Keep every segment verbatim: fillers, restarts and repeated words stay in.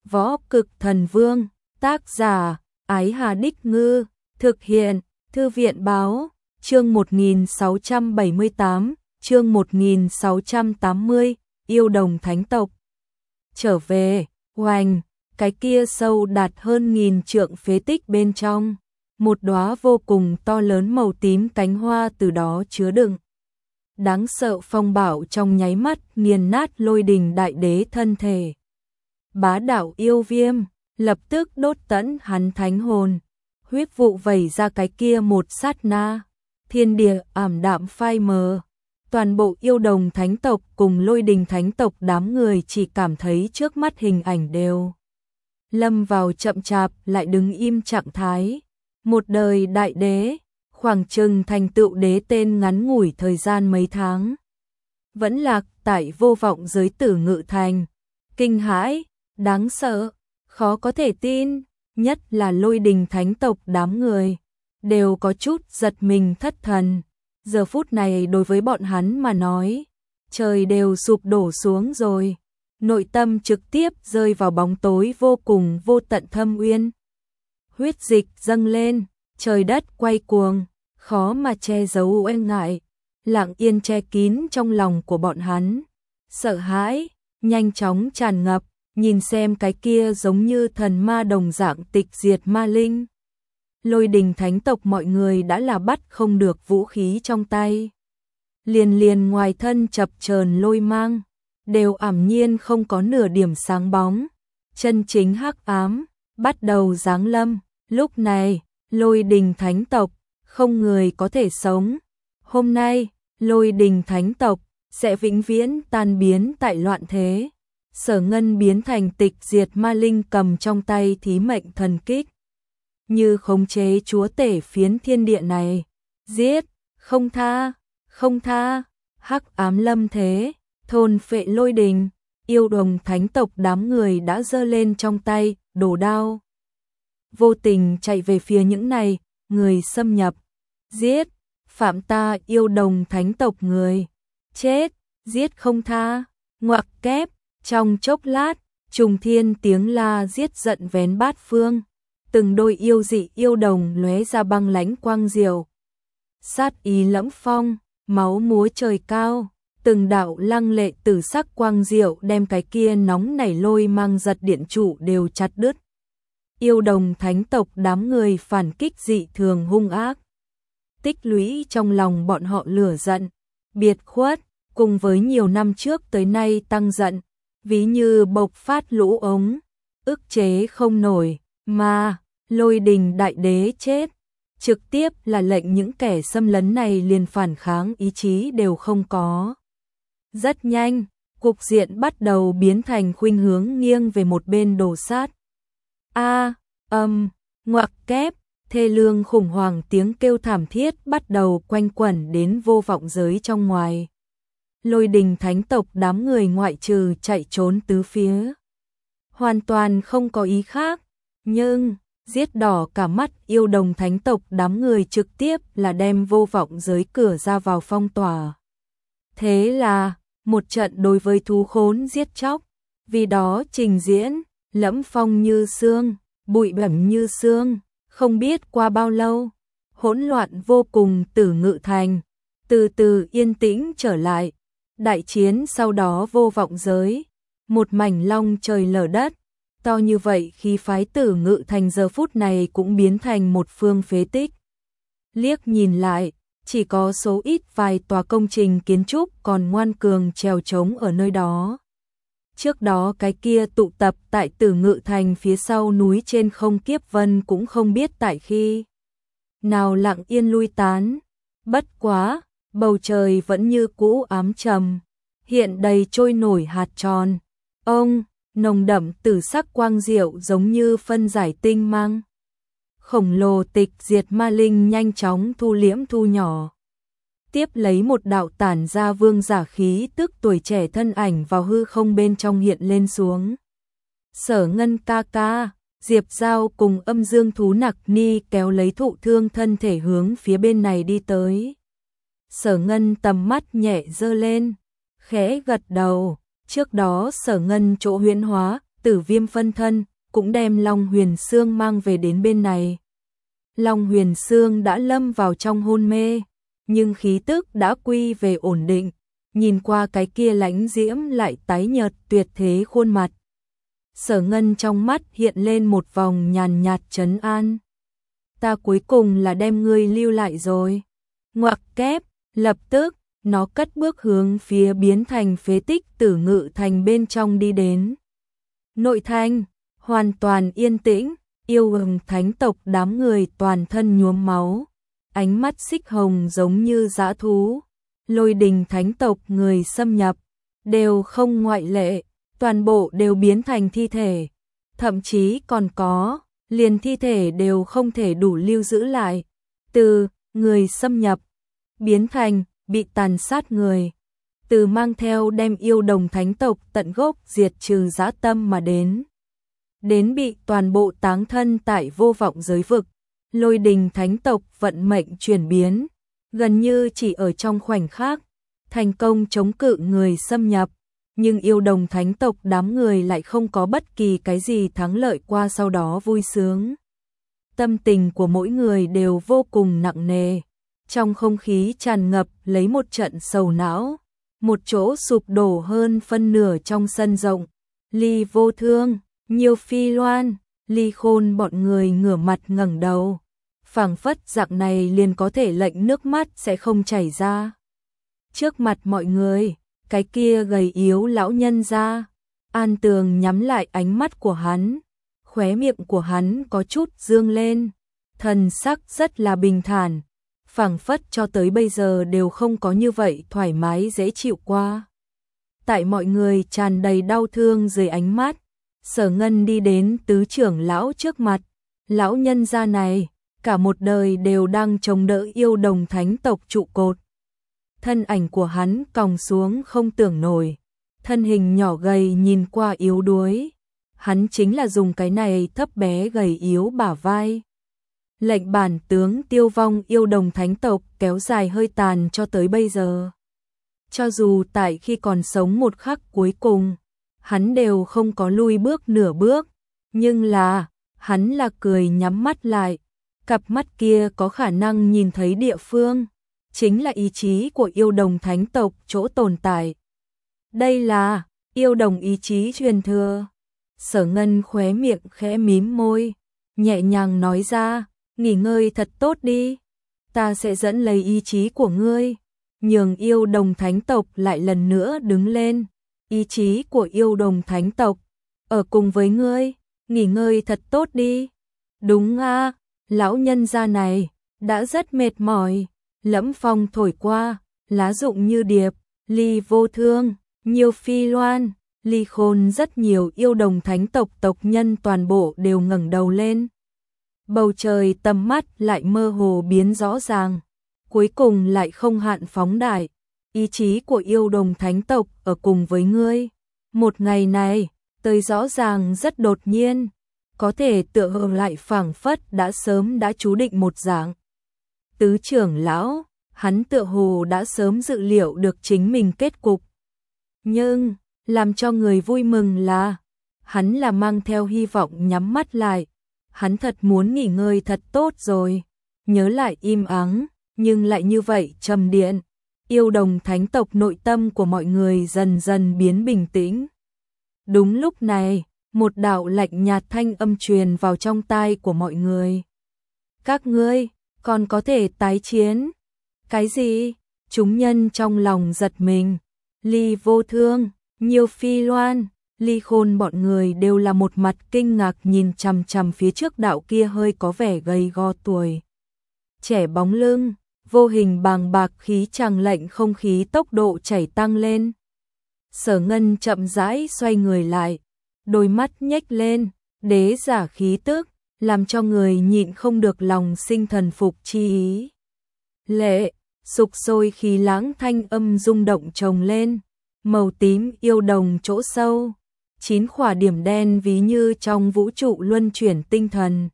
Võ Cực Thần Vương, tác giả, Ái Hà Đích Ngư, thực hiện, Thư viện Báo, chương một nghìn sáu trăm bảy mươi tám, chương một nghìn sáu trăm tám mươi, yêu đồng thánh tộc. Trở về, oành, cái kia sâu đạt hơn nghìn trượng phế tích bên trong, một đóa vô cùng to lớn màu tím cánh hoa từ đó chứa đựng. Đáng sợ phong bạo trong nháy mắt nghiền nát Lôi Đình Đại Đế thân thể. Bá đạo yêu viêm, lập tức đốt tận hắn thánh hồn, huyết vụ vẩy ra cái kia một sát na, thiên địa ảm đạm phai mờ. Toàn bộ yêu đồng thánh tộc cùng Lôi Đình thánh tộc đám người chỉ cảm thấy trước mắt hình ảnh đều lâm vào chậm chạp lại đứng im trạng thái. Một đời đại đế, khoảng chừng thành tựu đế tên ngắn ngủi thời gian mấy tháng. Vẫn lạc tại vô vọng giới Tử Ngự Thành. Kinh hãi, đáng sợ, khó có thể tin, nhất là Lôi Đình thánh tộc đám người, đều có chút giật mình thất thần. Giờ phút này đối với bọn hắn mà nói, trời đều sụp đổ xuống rồi, nội tâm trực tiếp rơi vào bóng tối vô cùng vô tận thâm uyên. Huyết dịch dâng lên, trời đất quay cuồng, khó mà che giấu e ngại, lặng yên che kín trong lòng của bọn hắn. Sợ hãi, nhanh chóng tràn ngập, nhìn xem cái kia giống như thần ma đồng dạng tịch diệt ma linh. Lôi Đình thánh tộc mọi người đã là bắt không được vũ khí trong tay. Liền liền ngoài thân chập chờn lôi mang, đều ảm nhiên không có nửa điểm sáng bóng. Chân chính hắc ám, bắt đầu giáng lâm. Lúc này, Lôi Đình thánh tộc, không người có thể sống. Hôm nay, Lôi Đình thánh tộc, sẽ vĩnh viễn tan biến tại loạn thế. Sở Ngân biến thành tịch diệt ma linh cầm trong tay thí mệnh thần kích. Như khống chế chúa tể phiến thiên địa này. Giết, không tha, không tha, hắc ám lâm thế, thôn phệ Lôi Đình, yêu đồng thánh tộc đám người đã giơ lên trong tay, đồ đao. Vô tình chạy về phía những này, người xâm nhập. Giết, phạm ta yêu đồng thánh tộc người. Chết, giết không tha, ngoặc kép, trong chốc lát, trùng thiên tiếng la giết giận vén bát phương. Từng đôi yêu dị yêu đồng lóe ra băng lãnh quang diệu. Sát ý lẫm phong, máu múa trời cao, từng đạo lăng lệ tử sắc quang diệu đem cái kia nóng nảy lôi mang giật điện trụ đều chặt đứt. Yêu đồng thánh tộc đám người phản kích dị thường hung ác. Tích lũy trong lòng bọn họ lửa giận, biệt khuất, cùng với nhiều năm trước tới nay tăng giận, ví như bộc phát lũ ống, ức chế không nổi, mà Lôi Đình Đại Đế chết, trực tiếp là lệnh những kẻ xâm lấn này liền phản kháng ý chí đều không có. Rất nhanh, cục diện bắt đầu biến thành khuynh hướng nghiêng về một bên đổ sát. A, âm, ngoặc kép, thê lương khủng hoảng tiếng kêu thảm thiết bắt đầu quanh quẩn đến vô vọng giới trong ngoài. Lôi Đình thánh tộc đám người ngoại trừ chạy trốn tứ phía, hoàn toàn không có ý khác, nhưng giết đỏ cả mắt yêu đồng thánh tộc đám người trực tiếp là đem vô vọng giới cửa ra vào phong tỏa. Thế là, một trận đối với thú khốn giết chóc, vì đó trình diễn, lẫm phong như sương, bụi bẩm như sương, không biết qua bao lâu, hỗn loạn vô cùng Tử Ngự Thành, từ từ yên tĩnh trở lại. Đại chiến sau đó vô vọng giới, một mảnh long trời lở đất, to như vậy khi phái Tử Ngự Thành giờ phút này cũng biến thành một phương phế tích. Liếc nhìn lại, chỉ có số ít vài tòa công trình kiến trúc còn ngoan cường trèo trống ở nơi đó. Trước đó cái kia tụ tập tại Tử Ngự Thành phía sau núi trên Không Kiếp Vân cũng không biết tại khi nào lặng yên lui tán. Bất quá, bầu trời vẫn như cũ ám trầm, hiện đầy trôi nổi hạt tròn. Ông, nồng đậm tử sắc quang diệu giống như phân giải tinh mang. Khổng lồ tịch diệt ma linh nhanh chóng thu liễm thu nhỏ. Tiếp lấy một đạo tản ra vương giả khí tức tuổi trẻ thân ảnh vào hư không bên trong hiện lên xuống. Sở Ngân ca ca, Diệp Giao cùng Âm Dương thú nặc ni kéo lấy thụ thương thân thể hướng phía bên này đi tới. Sở Ngân tầm mắt nhẹ dơ lên, khẽ gật đầu, trước đó Sở Ngân chỗ huyễn hóa, Tử Viêm phân thân, cũng đem Long Huyền Xương mang về đến bên này. Long Huyền Xương đã lâm vào trong hôn mê, nhưng khí tức đã quy về ổn định, nhìn qua cái kia lãnh diễm lại tái nhợt tuyệt thế khuôn mặt. Sở Ngân trong mắt hiện lên một vòng nhàn nhạt trấn an. Ta cuối cùng là đem ngươi lưu lại rồi. Ngoặc kép, lập tức, nó cất bước hướng phía biến thành phế tích Tử Ngự Thành bên trong đi đến. Nội thành, hoàn toàn yên tĩnh, yêu hừng thánh tộc đám người toàn thân nhuốm máu. Ánh mắt xích hồng giống như dã thú. Lôi đình thánh tộc người xâm nhập, đều không ngoại lệ, toàn bộ đều biến thành thi thể. Thậm chí còn có, liền thi thể đều không thể đủ lưu giữ lại. Từ người xâm nhập, biến thành bị tàn sát người. Từ mang theo đem yêu đồng thánh tộc tận gốc diệt trừ dã tâm mà đến. Đến bị toàn bộ táng thân tại vô vọng giới vực. Lôi đình thánh tộc vận mệnh chuyển biến, gần như chỉ ở trong khoảnh khắc, thành công chống cự người xâm nhập. Nhưng yêu đồng thánh tộc đám người lại không có bất kỳ cái gì thắng lợi qua sau đó vui sướng. Tâm tình của mỗi người đều vô cùng nặng nề. Trong không khí tràn ngập lấy một trận sầu não. Một chỗ sụp đổ hơn phân nửa trong sân rộng. Ly Vô Thương, Nhiêu Phi Loan, Ly Khôn bọn người ngửa mặt ngẩng đầu. Phảng phất dạng này liền có thể lệnh nước mắt sẽ không chảy ra. Trước mặt mọi người, cái kia gầy yếu lão nhân ra. An Tường nhắm lại ánh mắt của hắn. Khóe miệng của hắn có chút dương lên. Thần sắc rất là bình thản. Phảng phất cho tới bây giờ đều không có như vậy thoải mái dễ chịu qua. Tại mọi người tràn đầy đau thương dưới ánh mắt, Sở Ngân đi đến tứ trưởng lão trước mặt. Lão nhân gia này, cả một đời đều đang chống đỡ yêu đồng thánh tộc trụ cột. Thân ảnh của hắn còng xuống không tưởng nổi, thân hình nhỏ gầy nhìn qua yếu đuối. Hắn chính là dùng cái này thấp bé gầy yếu bả vai. Lệnh bản tướng tiêu vong yêu đồng thánh tộc kéo dài hơi tàn cho tới bây giờ. Cho dù tại khi còn sống một khắc cuối cùng, hắn đều không có lui bước nửa bước, nhưng là, hắn là cười nhắm mắt lại. Cặp mắt kia có khả năng nhìn thấy địa phương, chính là ý chí của yêu đồng thánh tộc chỗ tồn tại. Đây là yêu đồng ý chí truyền thừa. Sở Ngân khóe miệng khẽ mím môi, nhẹ nhàng nói ra, nghỉ ngơi thật tốt đi. Ta sẽ dẫn lấy ý chí của ngươi, nhường yêu đồng thánh tộc lại lần nữa đứng lên. Ý chí của yêu đồng thánh tộc, ở cùng với ngươi, nghỉ ngơi thật tốt đi. Đúng a, lão nhân gia này, đã rất mệt mỏi. Lẫm phong thổi qua, lá rụng như điệp. Ly Vô Thương, Nhiêu Phi Loan, Ly Khôn, rất nhiều yêu đồng thánh tộc tộc nhân toàn bộ đều ngẩng đầu lên. Bầu trời tầm mắt lại mơ hồ biến rõ ràng, cuối cùng lại không hạn phóng đại. Ý chí của yêu đồng thánh tộc ở cùng với ngươi. Một ngày này, tới rõ ràng rất đột nhiên, có thể tựa hồ lại phảng phất đã sớm đã chú định một dạng. Tứ trưởng lão, hắn tựa hồ đã sớm dự liệu được chính mình kết cục. Nhưng, làm cho người vui mừng là, hắn là mang theo hy vọng nhắm mắt lại. Hắn thật muốn nghỉ ngơi thật tốt rồi, nhớ lại im ắng, nhưng lại như vậy trầm điện. Yêu đồng thánh tộc nội tâm của mọi người dần dần biến bình tĩnh. Đúng lúc này, một đạo lạnh nhạt thanh âm truyền vào trong tai của mọi người. Các ngươi, còn có thể tái chiến. Cái gì? Chúng nhân trong lòng giật mình. Ly Vô Thương, Nhiêu Phi Loan, Ly Khôn bọn người đều là một mặt kinh ngạc nhìn chằm chằm phía trước đạo kia hơi có vẻ gầy go tuổi trẻ bóng lưng. Vô hình bàng bạc khí tràng lệnh không khí tốc độ chảy tăng lên. Sở Ngân chậm rãi xoay người lại, đôi mắt nhếch lên, đế giả khí tức, làm cho người nhịn không được lòng sinh thần phục chi ý. Lệ, sục sôi khí lãng thanh âm rung động trồng lên, màu tím yêu đồng chỗ sâu, chín khỏa điểm đen ví như trong vũ trụ luân chuyển tinh thần.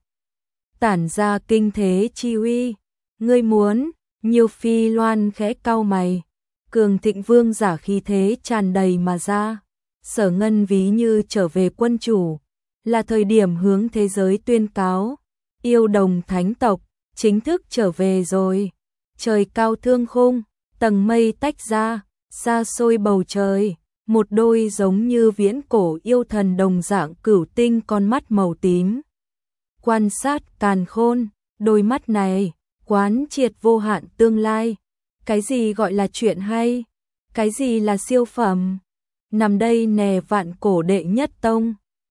Tản ra kinh thế chi uy, ngươi muốn. Nhiêu Phi Loan khẽ cau mày, cường thịnh vương giả khí thế tràn đầy mà ra. Sở Ngân ví như trở về quân chủ, là thời điểm hướng thế giới tuyên cáo, yêu đồng thánh tộc, chính thức trở về rồi. Trời cao thương khung, tầng mây tách ra, xa xôi bầu trời, một đôi giống như viễn cổ yêu thần đồng dạng cửu tinh con mắt màu tím. Quan sát càn khôn, đôi mắt này, quán triệt vô hạn tương lai. Cái gì gọi là chuyện hay? Cái gì là siêu phẩm? Nằm đây nè vạn cổ đệ nhất tông.